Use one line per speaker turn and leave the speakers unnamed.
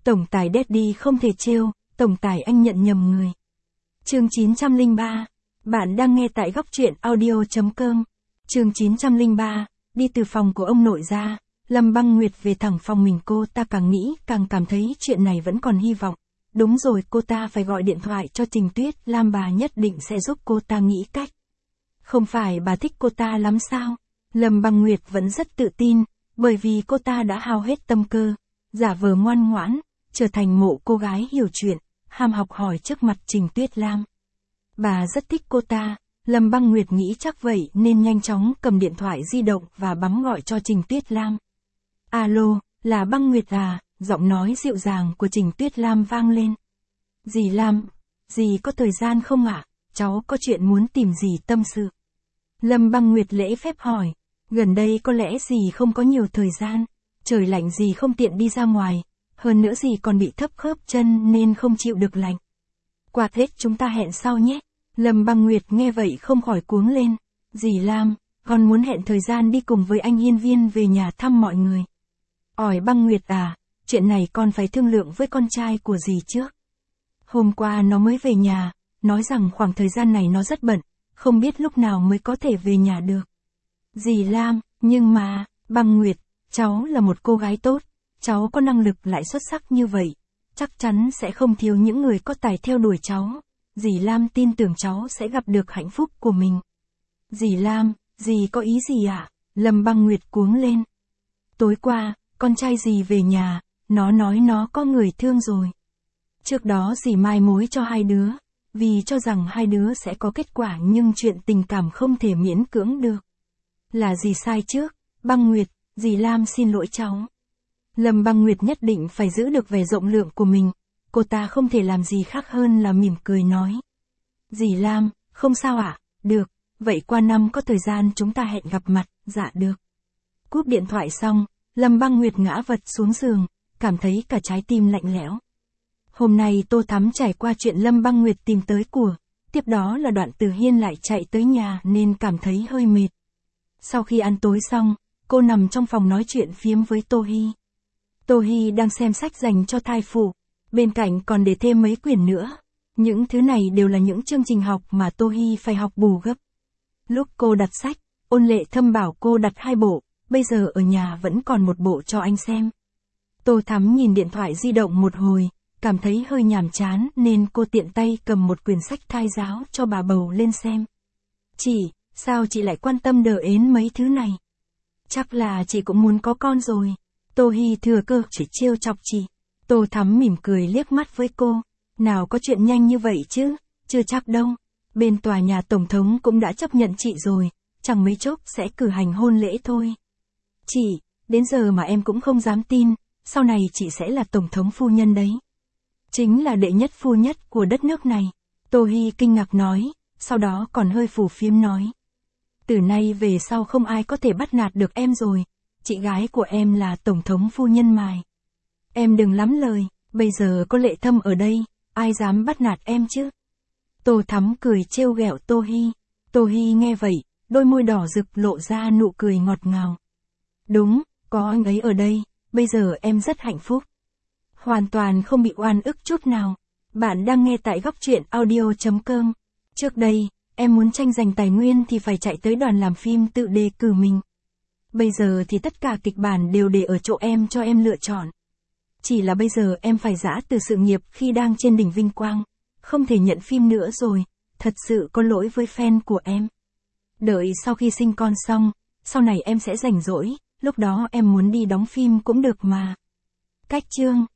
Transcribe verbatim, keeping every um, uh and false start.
Tổng tài Daddy không thể trêu, tổng tài anh nhận nhầm người. Chương chín trăm lẻ ba. Bạn đang nghe tại góc truyện audio chấm com. Chương chín trăm lẻ ba. Đi từ phòng của ông nội ra, Lâm Băng Nguyệt về thẳng phòng mình. Cô ta càng nghĩ càng cảm thấy chuyện này vẫn còn hy vọng. Đúng rồi, cô ta phải gọi điện thoại cho Trình Tuyết Lam, bà nhất định sẽ giúp cô ta nghĩ cách. Không phải bà thích cô ta lắm sao? Lâm Băng Nguyệt vẫn rất tự tin, bởi vì cô ta đã hao hết tâm cơ, giả vờ ngoan ngoãn, trở thành mộ cô gái hiểu chuyện, ham học hỏi trước mặt Trình Tuyết Lam. Bà rất thích cô ta, Lâm Băng Nguyệt nghĩ chắc vậy nên nhanh chóng cầm điện thoại di động và bấm gọi cho Trình Tuyết Lam. Alo, là Băng Nguyệt à? Giọng nói dịu dàng của Trình Tuyết Lam vang lên. Dì Lam, dì có thời gian không ạ? Cháu có chuyện muốn tìm dì tâm sự. Lâm Băng Nguyệt lễ phép hỏi, gần đây có lẽ dì không có nhiều thời gian, trời lạnh dì không tiện đi ra ngoài, hơn nữa dì còn bị thấp khớp chân nên không chịu được lạnh. Qua Tết chúng ta hẹn sau nhé. Lâm Băng Nguyệt nghe vậy không khỏi cuống lên. Dì Lam, con muốn hẹn thời gian đi cùng với anh Hiên Viên về nhà thăm mọi người. Ỏi Băng Nguyệt à, chuyện này con phải thương lượng với con trai của dì trước. Hôm qua nó mới về nhà, nói rằng khoảng thời gian này nó rất bận, không biết lúc nào mới có thể về nhà được. Dì Lam, nhưng mà, Băng Nguyệt, cháu là một cô gái tốt, cháu có năng lực lại xuất sắc như vậy, chắc chắn sẽ không thiếu những người có tài theo đuổi cháu. Dì Lam tin tưởng cháu sẽ gặp được hạnh phúc của mình. Dì Lam, dì có ý gì ạ? À? Lâm Băng Nguyệt cuống lên. Tối qua, con trai dì về nhà, nó nói nó có người thương rồi. Trước đó dì mai mối cho hai đứa, vì cho rằng hai đứa sẽ có kết quả, nhưng chuyện tình cảm không thể miễn cưỡng được. Là dì sai trước, Băng Nguyệt, dì Lam xin lỗi cháu. Lâm Băng Nguyệt nhất định phải giữ được vẻ rộng lượng của mình, cô ta không thể làm gì khác hơn là mỉm cười nói. Dì Lam, không sao ạ, à? Được, vậy qua năm có thời gian chúng ta hẹn gặp mặt, dạ được. Cúp điện thoại xong, Lâm Băng Nguyệt ngã vật xuống giường, cảm thấy cả trái tim lạnh lẽo. Hôm nay Tô Thắm trải qua chuyện Lâm Băng Nguyệt tìm tới của, tiếp đó là Đoạn Từ Hiên lại chạy tới nhà nên cảm thấy hơi mệt. Sau khi ăn tối xong, cô nằm trong phòng nói chuyện phiếm với Tô Hy. Tô Hy đang xem sách dành cho thai phụ, bên cạnh còn để thêm mấy quyển nữa. Những thứ này đều là những chương trình học mà Tô Hy phải học bù gấp. Lúc cô đặt sách, Ôn Lệ Thâm bảo cô đặt hai bộ, bây giờ ở nhà vẫn còn một bộ cho anh xem. Tô Thắm nhìn điện thoại di động một hồi, cảm thấy hơi nhàm chán nên cô tiện tay cầm một quyển sách thai giáo cho bà bầu lên xem. Chị, sao chị lại quan tâm đờ ến mấy thứ này? Chắc là chị cũng muốn có con rồi. Tô Hy thừa cơ chỉ trêu chọc chị. Tô Thắm mỉm cười liếc mắt với cô. Nào có chuyện nhanh như vậy chứ, chưa chắc đâu. Bên tòa nhà tổng thống cũng đã chấp nhận chị rồi, chẳng mấy chốc sẽ cử hành hôn lễ thôi. Chị, đến giờ mà em cũng không dám tin, sau này chị sẽ là tổng thống phu nhân đấy. Chính là đệ nhất phu nhất của đất nước này. Tô Hy kinh ngạc nói, sau đó còn hơi phù phiếm nói. Từ nay về sau không ai có thể bắt nạt được em rồi, chị gái của em là tổng thống phu nhân mài. Em đừng lắm lời, bây giờ có Lệ Thâm ở đây, ai dám bắt nạt em chứ? Tô Thắm cười trêu ghẹo Tô Hy. Tô Hy nghe vậy, đôi môi đỏ rực lộ ra nụ cười ngọt ngào. Đúng, có anh ấy ở đây, bây giờ em rất hạnh phúc. Hoàn toàn không bị oan ức chút nào. Bạn đang nghe tại góc truyện audio chấm com. Trước đây, em muốn tranh giành tài nguyên thì phải chạy tới đoàn làm phim tự đề cử mình. Bây giờ thì tất cả kịch bản đều để ở chỗ em cho em lựa chọn. Chỉ là bây giờ em phải giã từ sự nghiệp khi đang trên đỉnh vinh quang, không thể nhận phim nữa rồi, thật sự có lỗi với fan của em. Đợi sau khi sinh con xong, sau này em sẽ rảnh rỗi, lúc đó em muốn đi đóng phim cũng được mà. Cách chương